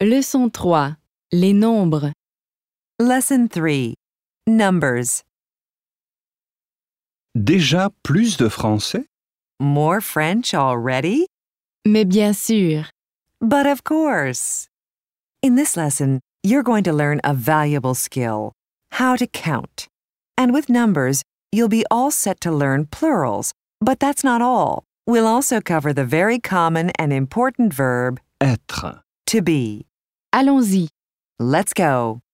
Leçon 3. Les nombres. Lesson 3. Numbers. Déjà plus de français? More French already? Mais bien sûr. But of course. In this lesson, you're going to learn a valuable skill, how to count. And with numbers, you'll be all set to learn plurals, but that's not all. We'll also cover the very common and important verb, Être. to be. Allons-y. Let's go.